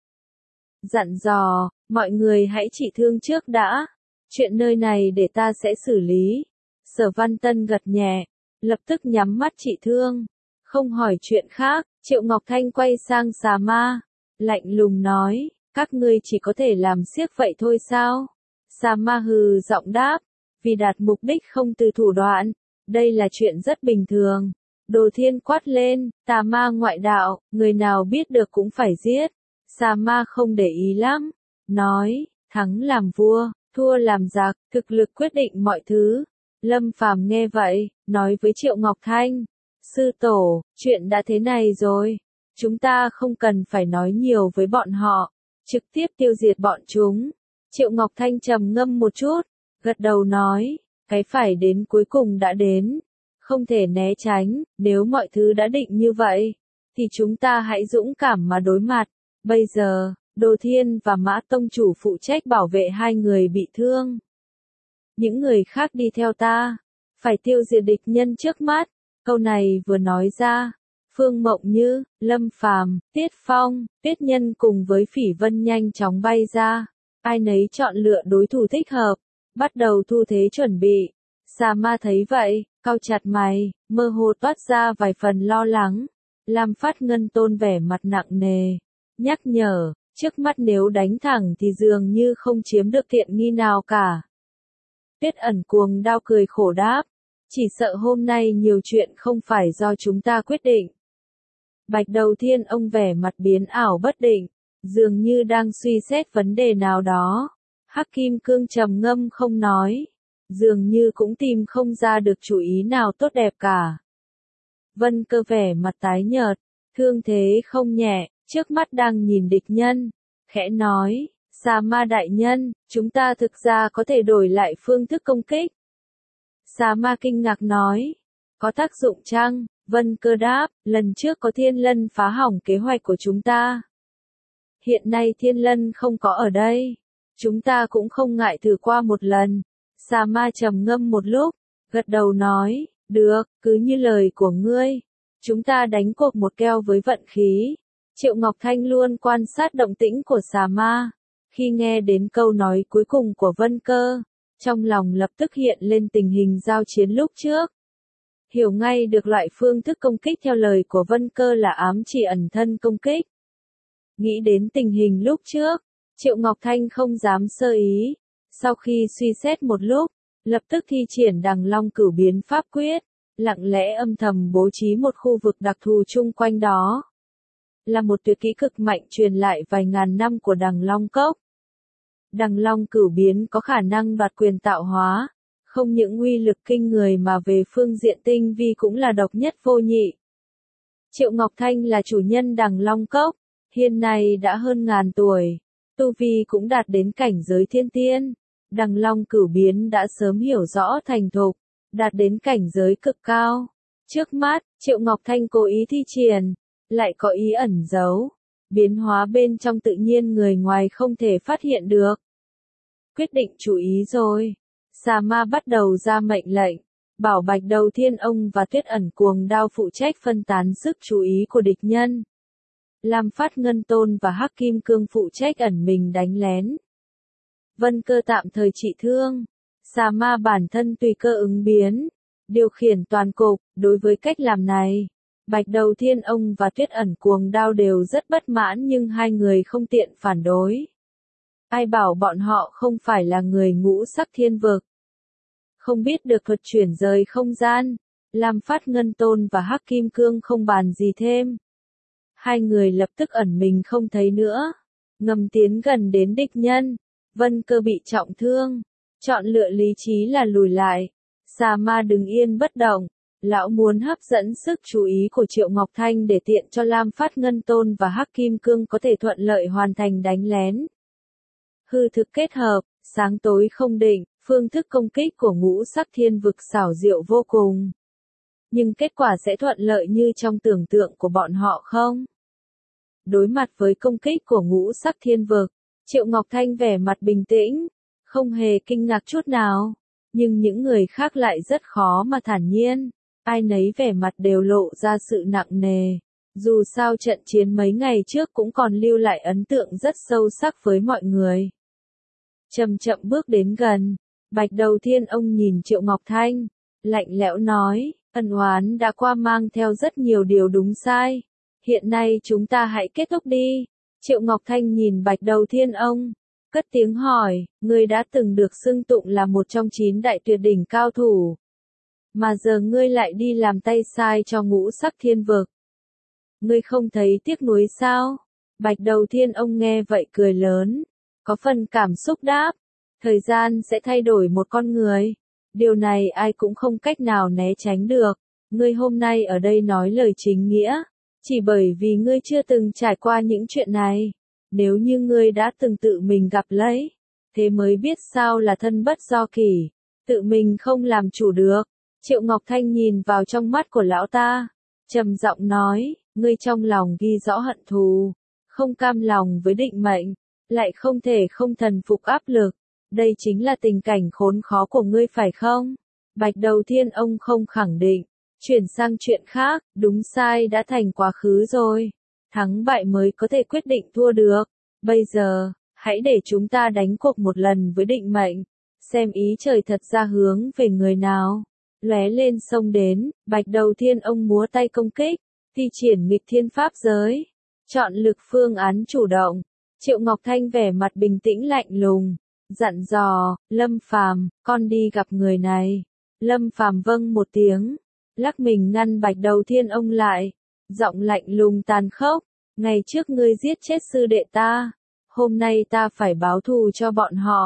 Dặn dò, mọi người hãy trị thương trước đã. Chuyện nơi này để ta sẽ xử lý. Sở Văn Tân gật nhẹ, lập tức nhắm mắt trị thương. Không hỏi chuyện khác, Triệu Ngọc Thanh quay sang xà ma, lạnh lùng nói, các ngươi chỉ có thể làm xiếc vậy thôi sao? Xà ma hừ giọng đáp, vì đạt mục đích không từ thủ đoạn, đây là chuyện rất bình thường. Đồ Thiên quát lên, tà ma ngoại đạo, người nào biết được cũng phải giết. Xà ma không để ý lắm, nói, thắng làm vua, thua làm giặc, thực lực quyết định mọi thứ. Lâm Phàm nghe vậy, nói với Triệu Ngọc Thanh, sư tổ, chuyện đã thế này rồi, chúng ta không cần phải nói nhiều với bọn họ, trực tiếp tiêu diệt bọn chúng. Triệu Ngọc Thanh trầm ngâm một chút, gật đầu nói, cái phải đến cuối cùng đã đến, không thể né tránh. Nếu mọi thứ đã định như vậy, thì chúng ta hãy dũng cảm mà đối mặt. Bây giờ, Đồ Thiên và Mã Tông chủ phụ trách bảo vệ hai người bị thương. Những người khác đi theo ta, phải tiêu diệt địch nhân trước mắt. Câu này vừa nói ra, Phương Mộng Như, Lâm Phàm, Tiết Phong, Tuyết Nhân cùng với Phỉ Vân nhanh chóng bay ra. Ai nấy chọn lựa đối thủ thích hợp, bắt đầu thu thế chuẩn bị. Xà ma thấy vậy, cau chặt mày, mơ hồ toát ra vài phần lo lắng. Lam Phát Ngân Tôn vẻ mặt nặng nề, nhắc nhở, trước mắt nếu đánh thẳng thì dường như không chiếm được tiện nghi nào cả. Tuyết Ẩn Cuồng Đao cười khổ đáp, chỉ sợ hôm nay nhiều chuyện không phải do chúng ta quyết định. Bạch Đầu Thiên Ông vẻ mặt biến ảo bất định, dường như đang suy xét vấn đề nào đó. Hắc Kim Cương trầm ngâm không nói. dường như cũng tìm không ra được chủ ý nào tốt đẹp cả. Vân Cơ vẻ mặt tái nhợt, thương thế không nhẹ, trước mắt đang nhìn địch nhân, khẽ nói, Xà Ma đại nhân, chúng ta thực ra có thể đổi lại phương thức công kích. Xà Ma kinh ngạc nói, có tác dụng chăng? Vân Cơ đáp, lần trước có Thiên Lân phá hỏng kế hoạch của chúng ta. Hiện nay Thiên Lân không có ở đây, chúng ta cũng không ngại thử qua một lần. Xà Ma trầm ngâm một lúc, gật đầu nói, được, cứ như lời của ngươi. Chúng ta đánh cuộc một keo với vận khí. Triệu Ngọc Thanh luôn quan sát động tĩnh của Xà Ma. Khi nghe đến câu nói cuối cùng của Vân Cơ, trong lòng lập tức hiện lên tình hình giao chiến lúc trước. Hiểu ngay được loại phương thức công kích theo lời của Vân Cơ là ám chỉ ẩn thân công kích. Nghĩ đến tình hình lúc trước, Triệu Ngọc Thanh không dám sơ ý. Sau khi suy xét một lúc, lập tức thi triển Đằng Long Cửu Biến pháp quyết, lặng lẽ âm thầm bố trí một khu vực đặc thù chung quanh đó. Là một tuyệt kỹ cực mạnh truyền lại vài ngàn năm của Đằng Long Cốc. Đằng Long Cửu Biến có khả năng đoạt quyền tạo hóa, không những uy lực kinh người mà về phương diện tinh vi cũng là độc nhất vô nhị. Triệu Ngọc Thanh là chủ nhân Đằng Long Cốc, hiện nay đã hơn ngàn tuổi, tu vi cũng đạt đến cảnh giới thiên tiên. Đằng Long Cửu Biến đã sớm hiểu rõ thành thục, đạt đến cảnh giới cực cao. Trước mắt, Triệu Ngọc Thanh cố ý thi triển, lại có ý ẩn giấu, biến hóa bên trong tự nhiên người ngoài không thể phát hiện được. Quyết định chú ý rồi. Xà Ma bắt đầu ra mệnh lệnh, bảo Bạch Đầu Thiên Ông và Tuyết Ẩn Cuồng Đao phụ trách phân tán sức chú ý của địch nhân. Lam Phát Ngân Tôn và Hắc Kim Cương phụ trách ẩn mình đánh lén. Vân Cơ tạm thời trị thương. Xà Ma bản thân tùy cơ ứng biến, điều khiển toàn cục. Đối với cách làm này, Bạch Đầu Thiên Ông và Tuyết Ẩn Cuồng Đao đều rất bất mãn, nhưng hai người không tiện phản đối. Ai bảo bọn họ không phải là người ngũ sắc thiên vực, không biết được thuật chuyển rời không gian. Lam Phát Ngân Tôn và Hắc Kim Cương không bàn gì thêm. Hai người lập tức ẩn mình không thấy nữa, ngầm tiến gần đến địch nhân. Vân Cơ bị trọng thương, chọn lựa lý trí là lùi lại. Xà Ma đứng yên bất động, lão muốn hấp dẫn sức chú ý của Triệu Ngọc Thanh để tiện cho Lam Phát Ngân Tôn và Hắc Kim Cương có thể thuận lợi hoàn thành đánh lén. Hư thực kết hợp, sáng tối không định, phương thức công kích của ngũ sắc thiên vực xảo diệu vô cùng. Nhưng kết quả sẽ thuận lợi như trong tưởng tượng của bọn họ không? Đối mặt với công kích của ngũ sắc thiên vực, Triệu Ngọc Thanh vẻ mặt bình tĩnh, không hề kinh ngạc chút nào. Nhưng những người khác lại rất khó mà thản nhiên, ai nấy vẻ mặt đều lộ ra sự nặng nề. Dù sao trận chiến mấy ngày trước cũng còn lưu lại ấn tượng rất sâu sắc với mọi người. Chậm chậm bước đến gần, Bạch Đầu Thiên Ông nhìn Triệu Ngọc Thanh, lạnh lẽo nói, ân oán đã qua mang theo rất nhiều điều đúng sai. Hiện nay chúng ta hãy kết thúc đi. Triệu Ngọc Thanh nhìn Bạch Đầu Thiên Ông, cất tiếng hỏi, ngươi đã từng được xưng tụng là một trong chín đại tuyệt đỉnh cao thủ. Mà giờ ngươi lại đi làm tay sai cho ngũ sắc thiên vực. Ngươi không thấy tiếc nuối sao? Bạch Đầu Thiên Ông nghe vậy cười lớn, có phần cảm xúc đáp, thời gian sẽ thay đổi một con người. Điều này ai cũng không cách nào né tránh được. Ngươi hôm nay ở đây nói lời chính nghĩa, chỉ bởi vì ngươi chưa từng trải qua những chuyện này. Nếu như ngươi đã từng tự mình gặp lấy, thế mới biết sao là thân bất do kỷ, tự mình không làm chủ được. Triệu Ngọc Thanh nhìn vào trong mắt của lão ta, trầm giọng nói, ngươi trong lòng ghi rõ hận thù, không cam lòng với định mệnh, lại không thể không thần phục áp lực. Đây chính là tình cảnh khốn khó của ngươi phải không? Bạch Đầu Thiên Ông không khẳng định, chuyển sang chuyện khác, đúng sai đã thành quá khứ rồi. Thắng bại mới có thể quyết định thua được. Bây giờ, hãy để chúng ta đánh cuộc một lần với định mệnh, xem ý trời thật ra hướng về người nào. Lóe lên xông đến, Bạch Đầu Thiên Ông múa tay công kích, thi triển nghịch thiên pháp giới, chọn lực phương án chủ động. Triệu Ngọc Thanh vẻ mặt bình tĩnh lạnh lùng, dặn dò, Lâm Phàm, con đi gặp người này. Lâm Phàm vâng một tiếng, lắc mình ngăn Bạch Đầu Thiên Ông lại, giọng lạnh lùng tàn khốc, ngày trước ngươi giết chết sư đệ ta, hôm nay ta phải báo thù cho bọn họ.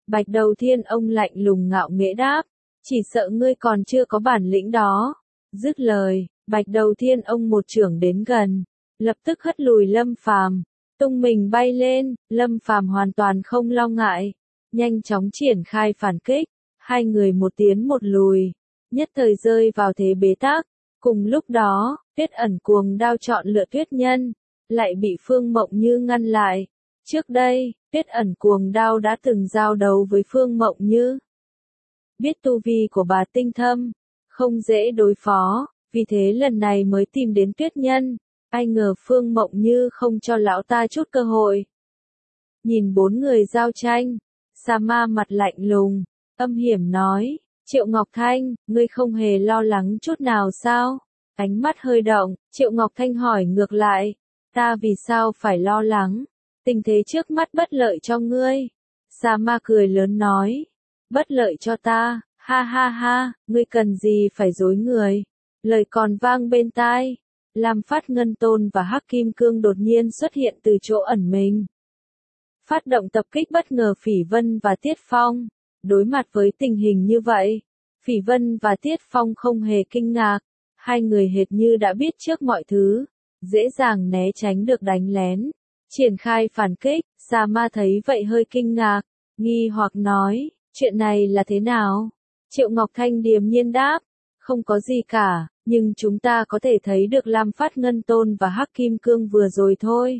Bạch Đầu Thiên ông lạnh lùng ngạo nghễ đáp, chỉ sợ ngươi còn chưa có bản lĩnh đó. Dứt lời, Bạch Đầu Thiên ông một chưởng đến gần, lập tức hất lùi Lâm Phàm, tung mình bay lên, Lâm Phàm hoàn toàn không lo ngại, nhanh chóng triển khai phản kích, hai người một tiến một lùi, nhất thời rơi vào thế bế tắc. Cùng lúc đó, Tuyết Ẩn cuồng đao chọn lựa Tuyết Nhân, lại bị Phương Mộng Như ngăn lại. Trước đây, Tuyết Ẩn cuồng đao đã từng giao đấu với Phương Mộng Như. Biết tu vi của bà tinh thâm, không dễ đối phó, vì thế lần này mới tìm đến Tuyết Nhân. Ai ngờ Phương Mộng Như không cho lão ta chút cơ hội. Nhìn bốn người giao tranh, Sa Ma mặt lạnh lùng, âm hiểm nói, Triệu Ngọc Thanh, ngươi không hề lo lắng chút nào sao? Ánh mắt hơi động, Triệu Ngọc Thanh hỏi ngược lại, ta vì sao phải lo lắng? Tình thế trước mắt bất lợi cho ngươi. Sa Ma cười lớn nói, bất lợi cho ta, ha ha ha, ngươi cần gì phải dối người. Lời còn vang bên tai, Lam Phát Ngân Tôn và Hắc Kim Cương đột nhiên xuất hiện từ chỗ ẩn mình. Phát động tập kích bất ngờ Phỉ Vân và Tiết Phong. Đối mặt với tình hình như vậy, Phỉ Vân và Tiết Phong không hề kinh ngạc, hai người hệt như đã biết trước mọi thứ, dễ dàng né tránh được đánh lén, triển khai phản kích. Sa Ma thấy vậy hơi kinh ngạc, nghi hoặc nói, chuyện này là thế nào? Triệu Ngọc Thanh điềm nhiên đáp, không có gì cả, nhưng chúng ta có thể thấy được Lam Phát Ngân Tôn và Hắc Kim Cương vừa rồi thôi.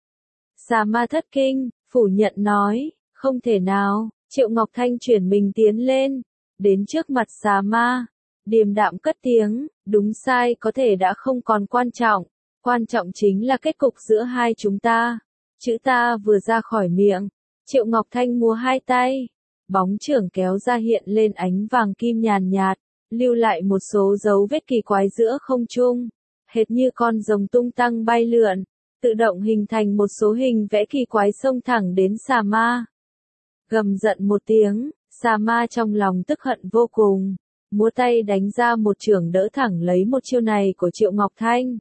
Sa Ma thất kinh, phủ nhận nói, không thể nào. Triệu Ngọc Thanh chuyển mình tiến lên, đến trước mặt Sa Ma, điềm đạm cất tiếng, đúng sai có thể đã không còn quan trọng, quan trọng chính là kết cục giữa hai chúng ta. Chữ ta vừa ra khỏi miệng, Triệu Ngọc Thanh múa hai tay, bóng chưởng kéo ra hiện lên ánh vàng kim nhàn nhạt, lưu lại một số dấu vết kỳ quái giữa không trung, hệt như con rồng tung tăng bay lượn, tự động hình thành một số hình vẽ kỳ quái xông thẳng đến Sa Ma. Gầm giận một tiếng, Sa Ma trong lòng tức hận vô cùng, múa tay đánh ra một chưởng đỡ thẳng lấy một chiêu này của Triệu Ngọc Thanh.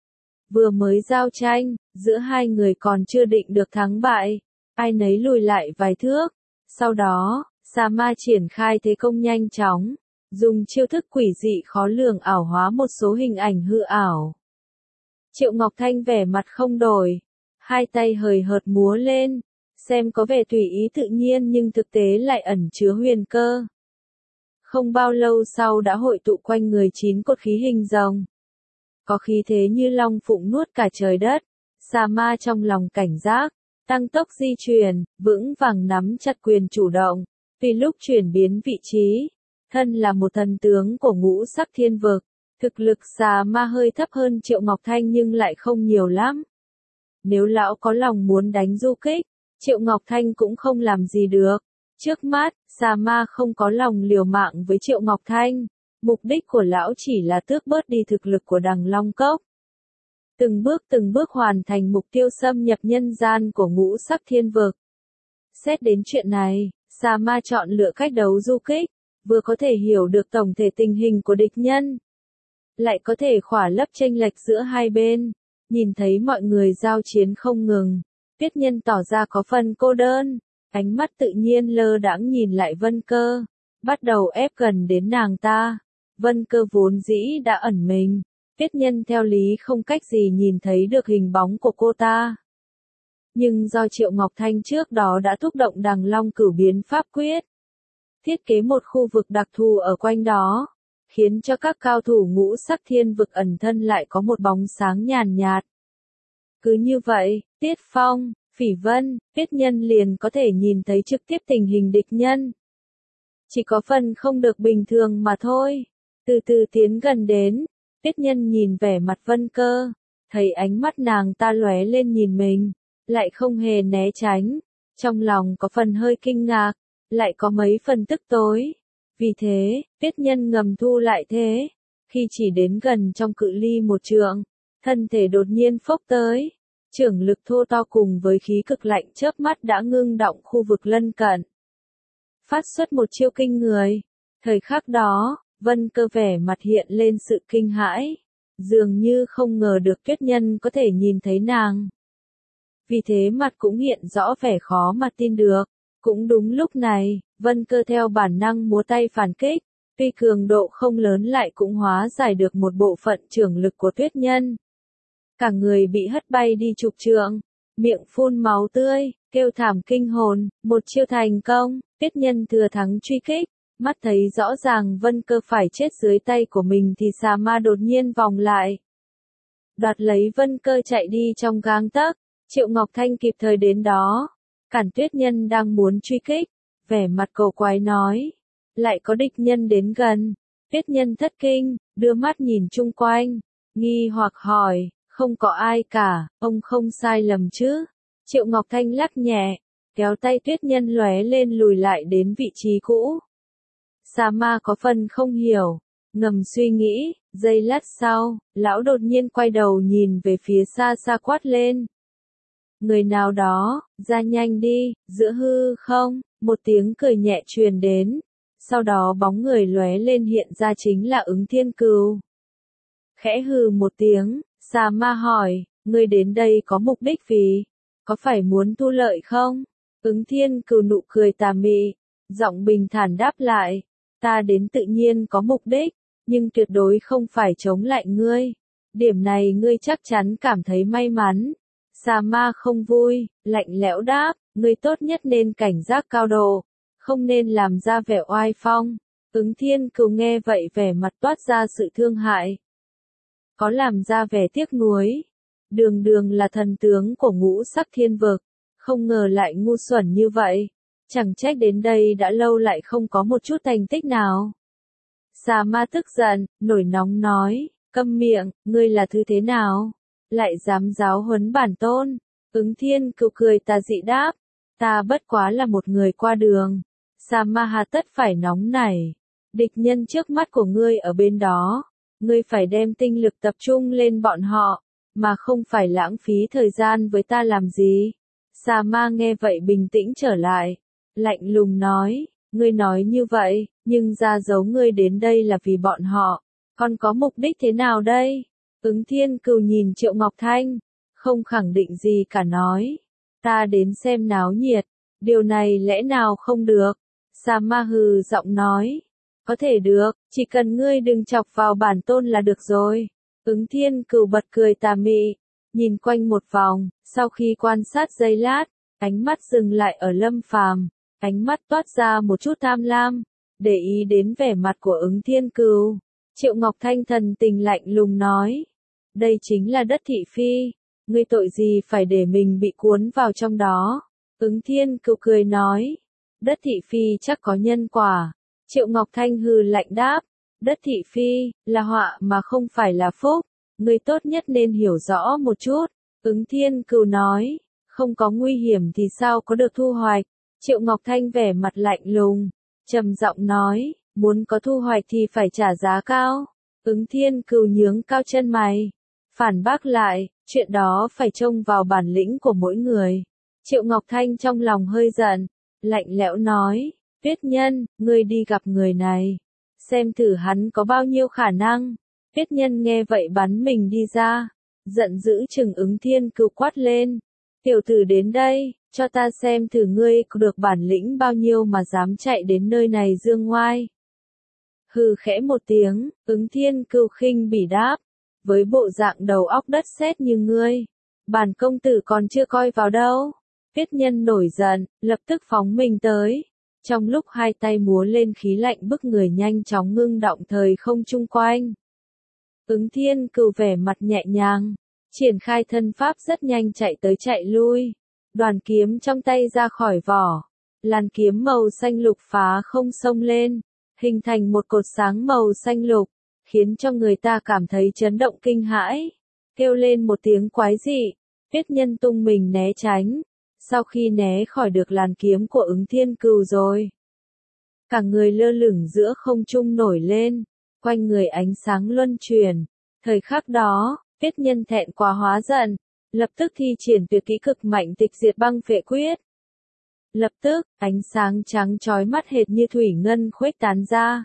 Vừa mới giao tranh, giữa hai người còn chưa định được thắng bại, ai nấy lùi lại vài thước. Sau đó, Sa Ma triển khai thế công nhanh chóng, dùng chiêu thức quỷ dị khó lường ảo hóa một số hình ảnh hư ảo. Triệu Ngọc Thanh vẻ mặt không đổi, hai tay hời hợt múa lên, xem có vẻ tùy ý tự nhiên nhưng thực tế lại ẩn chứa huyền cơ. Không bao lâu sau đã hội tụ quanh người chín cột khí hình rồng. Có khí thế như long phụng nuốt cả trời đất. Sa Ma trong lòng cảnh giác, tăng tốc di chuyển, vững vàng nắm chặt quyền chủ động. Vì lúc chuyển biến vị trí, thân là một thần tướng của ngũ sắc thiên vực, thực lực Sa Ma hơi thấp hơn Triệu Ngọc Thanh nhưng lại không nhiều lắm. Nếu lão có lòng muốn đánh du kích, Triệu Ngọc Thanh cũng không làm gì được. Trước mắt, Sa Ma không có lòng liều mạng với Triệu Ngọc Thanh. Mục đích của lão chỉ là tước bớt đi thực lực của Đằng Long Cốc. Từng bước từng bước hoàn thành mục tiêu xâm nhập nhân gian của ngũ sắc thiên vực. Xét đến chuyện này, Sa Ma chọn lựa cách đấu du kích, vừa có thể hiểu được tổng thể tình hình của địch nhân, lại có thể khỏa lấp chênh lệch giữa hai bên. Nhìn thấy mọi người giao chiến không ngừng, Tuyết Nhân tỏ ra có phần cô đơn, ánh mắt tự nhiên lơ đãng nhìn lại Vân Cơ, bắt đầu ép gần đến nàng ta. Vân Cơ vốn dĩ đã ẩn mình, Tuyết Nhân theo lý không cách gì nhìn thấy được hình bóng của cô ta. Nhưng do Triệu Ngọc Thanh trước đó đã thúc động Đằng Long Cửu Biến Pháp Quyết, thiết kế một khu vực đặc thù ở quanh đó, khiến cho các cao thủ ngũ sắc thiên vực ẩn thân lại có một bóng sáng nhàn nhạt. Cứ như vậy, Tiết Phong, Phỉ Vân, Tuyết Nhân liền có thể nhìn thấy trực tiếp tình hình địch nhân. Chỉ có phần không được bình thường mà thôi. Từ từ tiến gần đến, Tuyết Nhân nhìn vẻ mặt Vân Cơ, thấy ánh mắt nàng ta lóe lên nhìn mình, lại không hề né tránh, trong lòng có phần hơi kinh ngạc, lại có mấy phần tức tối. Vì thế, Tuyết Nhân ngầm thu lại thế, khi chỉ đến gần trong cự ly một trượng, thân thể đột nhiên phốc tới, chưởng lực thô to cùng với khí cực lạnh chớp mắt đã ngưng động khu vực lân cận. Phát xuất một chiêu kinh người, thời khắc đó, Vân Cơ vẻ mặt hiện lên sự kinh hãi, dường như không ngờ được Tuyết Nhân có thể nhìn thấy nàng. Vì thế mặt cũng hiện rõ vẻ khó mà tin được, Cũng đúng lúc này, Vân Cơ theo bản năng múa tay phản kích, tuy cường độ không lớn lại cũng hóa giải được một bộ phận trưởng lực của Tuyết Nhân. Cả người bị hất bay đi chục trượng, miệng phun máu tươi, kêu thảm kinh hồn, một chiêu thành công, Tuyết Nhân thừa thắng truy kích, mắt thấy rõ ràng Vân Cơ phải chết dưới tay của mình thì xà ma đột nhiên vòng lại. Đoạt lấy Vân Cơ chạy đi trong gang tấc, Triệu Ngọc Thanh kịp thời đến đó, cản Tuyết Nhân đang muốn truy kích, vẻ mặt cổ quái nói, lại có địch nhân đến gần. Tuyết Nhân thất kinh, đưa mắt nhìn chung quanh, nghi hoặc hỏi, không có ai cả, ông không sai lầm chứ? Triệu Ngọc Thanh lắc nhẹ, kéo tay Tuyết Nhân lóe lên lùi lại đến vị trí cũ. Xà ma có phần không hiểu, ngầm suy nghĩ, giây lát sau, lão đột nhiên quay đầu nhìn về phía xa xa quát lên. Người nào đó, ra nhanh đi, giữa hư không, một tiếng cười nhẹ truyền đến, sau đó bóng người lóe lên hiện ra chính là Ứng Thiên Cừu. Khẽ hừ một tiếng, xà ma hỏi, ngươi đến đây có mục đích gì? Có phải muốn thu lợi không? Ứng Thiên Cừu nụ cười tà mị, giọng bình thản đáp lại, ta đến tự nhiên có mục đích, nhưng tuyệt đối không phải chống lại ngươi. Điểm này ngươi chắc chắn cảm thấy may mắn. Xà ma không vui, lạnh lẽo đáp, ngươi tốt nhất nên cảnh giác cao độ, không nên làm ra vẻ oai phong. Ứng Thiên Cừu nghe vậy vẻ mặt toát ra sự thương hại. Có làm ra vẻ tiếc nuối. Đường đường là thần tướng của ngũ sắc thiên vực, không ngờ lại ngu xuẩn như vậy. Chẳng trách đến đây đã lâu lại không có một chút thành tích nào. Xà ma tức giận, nổi nóng nói, câm miệng, ngươi là thứ thế nào? Lại dám giáo huấn bản tôn. Ứng Thiên Cừu cười tà dị đáp, ta bất quá là một người qua đường. Xà ma hà tất phải nóng nảy. Địch nhân trước mắt của ngươi ở bên đó. Ngươi phải đem tinh lực tập trung lên bọn họ, mà không phải lãng phí thời gian với ta làm gì. Xà ma nghe vậy bình tĩnh trở lại, lạnh lùng nói, ngươi nói như vậy, nhưng ra dấu ngươi đến đây là vì bọn họ, còn có mục đích thế nào đây? Ứng Thiên Cừu nhìn Triệu Ngọc Thanh, không khẳng định gì cả nói, ta đến xem náo nhiệt, điều này lẽ nào không được? Xà ma hừ giọng nói, có thể được, chỉ cần ngươi đừng chọc vào bản tôn là được rồi. Ứng Thiên Cừu bật cười tà mị, nhìn quanh một vòng, sau khi quan sát giây lát, ánh mắt dừng lại ở Lâm Phàm, ánh mắt toát ra một chút tham lam, để ý đến vẻ mặt của Ứng Thiên Cừu. Triệu Ngọc Thanh thần tình lạnh lùng nói, đây chính là đất thị phi, ngươi tội gì phải để mình bị cuốn vào trong đó? Ứng Thiên Cừu cười nói, đất thị phi chắc có nhân quả. Triệu Ngọc Thanh hừ lạnh đáp, đất thị phi, là họa mà không phải là phúc, ngươi tốt nhất nên hiểu rõ một chút. Ứng Thiên Cừu nói, không có nguy hiểm thì sao có được thu hoạch? Triệu Ngọc Thanh vẻ mặt lạnh lùng, trầm giọng nói, muốn có thu hoạch thì phải trả giá cao. Ứng Thiên Cừu nhướng cao chân mày, phản bác lại, chuyện đó phải trông vào bản lĩnh của mỗi người. Triệu Ngọc Thanh trong lòng hơi giận, lạnh lẽo nói, Tuyết Nhân, ngươi đi gặp người này, xem thử hắn có bao nhiêu khả năng. Tuyết Nhân nghe vậy bắn mình đi ra, giận dữ chừng Ứng Thiên Cừu quát lên, tiểu tử đến đây, cho ta xem thử ngươi có được bản lĩnh bao nhiêu mà dám chạy đến nơi này dương ngoai. Hừ khẽ một tiếng, Ứng Thiên Cừu khinh bỉ đáp, với bộ dạng đầu óc đất sét như ngươi, bản công tử còn chưa coi vào đâu. Tuyết Nhân nổi giận, lập tức phóng mình tới. Trong lúc hai tay múa lên khí lạnh bức người nhanh chóng ngưng động thời không chung quanh. Ứng Thiên Cừu vẻ mặt nhẹ nhàng, triển khai thân pháp rất nhanh chạy tới chạy lui. Đoàn kiếm trong tay ra khỏi vỏ, làn kiếm màu xanh lục phá không xông lên, hình thành một cột sáng màu xanh lục, khiến cho người ta cảm thấy chấn động kinh hãi, kêu lên một tiếng quái dị. Tuyết Nhân tung mình né tránh, sau khi né khỏi được làn kiếm của Ứng Thiên Cừu rồi, cả người lơ lửng giữa không trung nổi lên, quanh người ánh sáng luân chuyển. Thời khắc đó, Tuyết Nhân thẹn quá hóa giận, lập tức thi triển tuyệt kỹ cực mạnh tịch diệt băng phệ quyết. Lập tức, ánh sáng trắng chói mắt hệt như thủy ngân khuếch tán ra,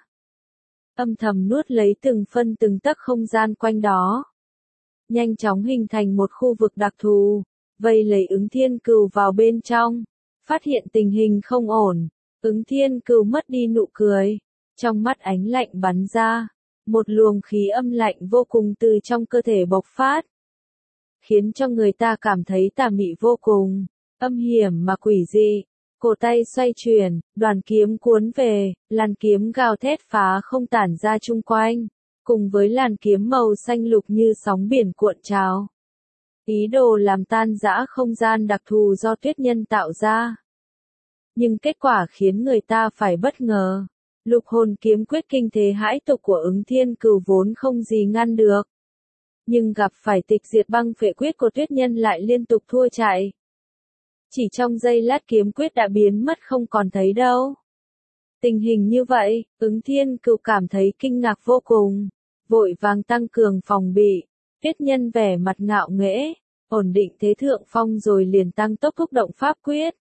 âm thầm nuốt lấy từng phân từng tấc không gian quanh đó, nhanh chóng hình thành một khu vực đặc thù, vây lấy Ứng Thiên Cừu vào bên trong. Phát hiện tình hình không ổn, Ứng Thiên Cửu mất đi nụ cười, trong mắt ánh lạnh bắn ra, một luồng khí âm lạnh vô cùng từ trong cơ thể bộc phát, khiến cho người ta cảm thấy tà mị vô cùng, âm hiểm mà quỷ dị. Cổ tay xoay chuyển, đoàn kiếm cuốn về, làn kiếm gào thét phá không tản ra chung quanh, cùng với làn kiếm màu xanh lục như sóng biển cuộn trào. Ý đồ làm tan rã không gian đặc thù do tuyết nhân tạo ra. Nhưng kết quả khiến người ta phải bất ngờ. Lục hồn kiếm quyết kinh thế hãi tục của Ứng Thiên Cửu vốn không gì ngăn được. Nhưng gặp phải tịch diệt băng phệ quyết của tuyết nhân lại liên tục thua chạy. Chỉ trong giây lát kiếm quyết đã biến mất không còn thấy đâu. Tình hình như vậy, Ứng Thiên Cửu cảm thấy kinh ngạc vô cùng, vội vàng tăng cường phòng bị. Tuyết nhân vẻ mặt ngạo nghễ, ổn định thế thượng phong rồi liền tăng tốc thúc động pháp quyết.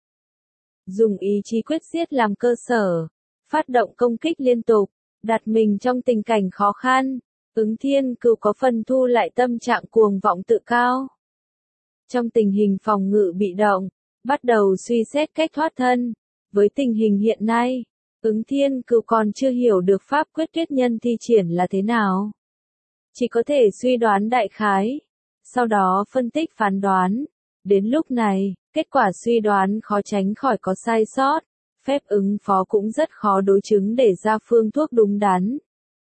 Dùng ý chí quyết giết làm cơ sở, phát động công kích liên tục, đặt mình trong tình cảnh khó khăn. Ứng Thiên Cửu có phần thu lại tâm trạng cuồng vọng tự cao. Trong tình hình phòng ngự bị động, bắt đầu suy xét cách thoát thân. Với tình hình hiện nay, Ứng Thiên Cửu còn chưa hiểu được pháp quyết tuyết nhân thi triển là thế nào. Chỉ có thể suy đoán đại khái, sau đó phân tích phán đoán. Đến lúc này, kết quả suy đoán khó tránh khỏi có sai sót, phép ứng phó cũng rất khó đối chứng để ra phương thuốc đúng đắn.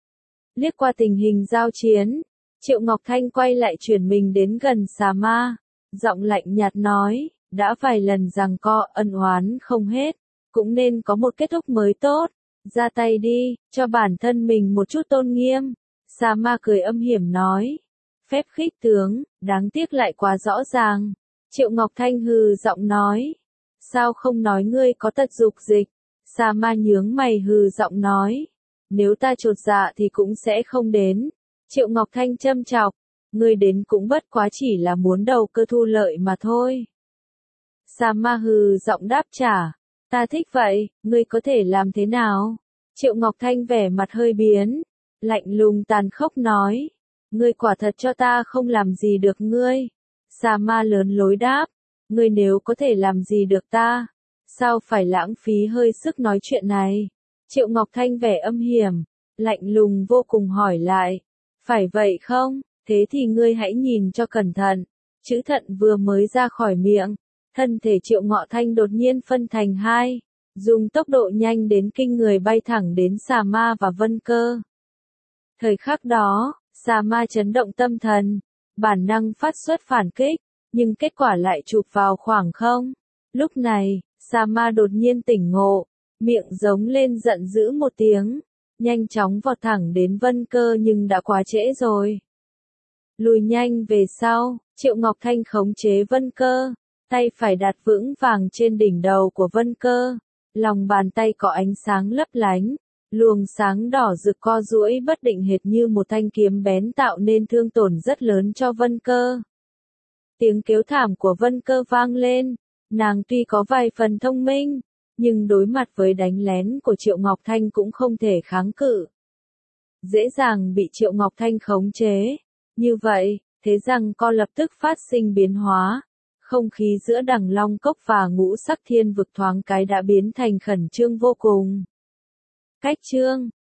Liếc qua tình hình giao chiến, Triệu Ngọc Thanh quay lại chuyển mình đến gần xà ma, giọng lạnh nhạt nói, đã vài lần giằng co ân oán không hết, cũng nên có một kết thúc mới tốt, ra tay đi, cho bản thân mình một chút tôn nghiêm. Xà ma cười âm hiểm nói, phép khích tướng, đáng tiếc lại quá rõ ràng. Triệu Ngọc Thanh hừ giọng nói, sao không nói ngươi có tật dục dịch? Xà ma nhướng mày hừ giọng nói, nếu ta chột dạ thì cũng sẽ không đến. Triệu Ngọc Thanh châm chọc, ngươi đến cũng bất quá chỉ là muốn đầu cơ thu lợi mà thôi. Xà ma hừ giọng đáp trả, ta thích vậy, ngươi có thể làm thế nào? Triệu Ngọc Thanh vẻ mặt hơi biến, lạnh lùng tàn khốc nói, ngươi quả thật cho ta không làm gì được ngươi. Xà ma lớn lối đáp, ngươi nếu có thể làm gì được ta, sao phải lãng phí hơi sức nói chuyện này? Triệu Ngọc Thanh vẻ âm hiểm, lạnh lùng vô cùng hỏi lại, phải vậy không? Thế thì ngươi hãy nhìn cho cẩn thận. Chữ thận vừa mới ra khỏi miệng, thân thể Triệu Ngọ Thanh đột nhiên phân thành hai, dùng tốc độ nhanh đến kinh người bay thẳng đến xà ma và Vân Cơ. Thời khắc đó, xà ma chấn động tâm thần, bản năng phát xuất phản kích, nhưng kết quả lại chụp vào khoảng không. Lúc này, xà ma đột nhiên tỉnh ngộ, miệng giống lên giận dữ một tiếng, nhanh chóng vọt thẳng đến Vân Cơ nhưng đã quá trễ rồi. Lùi nhanh về sau, Triệu Ngọc Thanh khống chế Vân Cơ, tay phải đặt vững vàng trên đỉnh đầu của Vân Cơ, lòng bàn tay có ánh sáng lấp lánh, luồng sáng đỏ rực co duỗi bất định hệt như một thanh kiếm bén tạo nên thương tổn rất lớn cho Vân Cơ. Tiếng kêu thảm của Vân Cơ vang lên, nàng tuy có vài phần thông minh, nhưng đối mặt với đánh lén của Triệu Ngọc Thanh cũng không thể kháng cự. Dễ dàng bị Triệu Ngọc Thanh khống chế. Như vậy, thế rằng co lập tức phát sinh biến hóa. Không khí giữa Đằng Long Cốc và Ngũ Sắc Thiên Vực thoáng cái đã biến thành khẩn trương vô cùng. Cách chương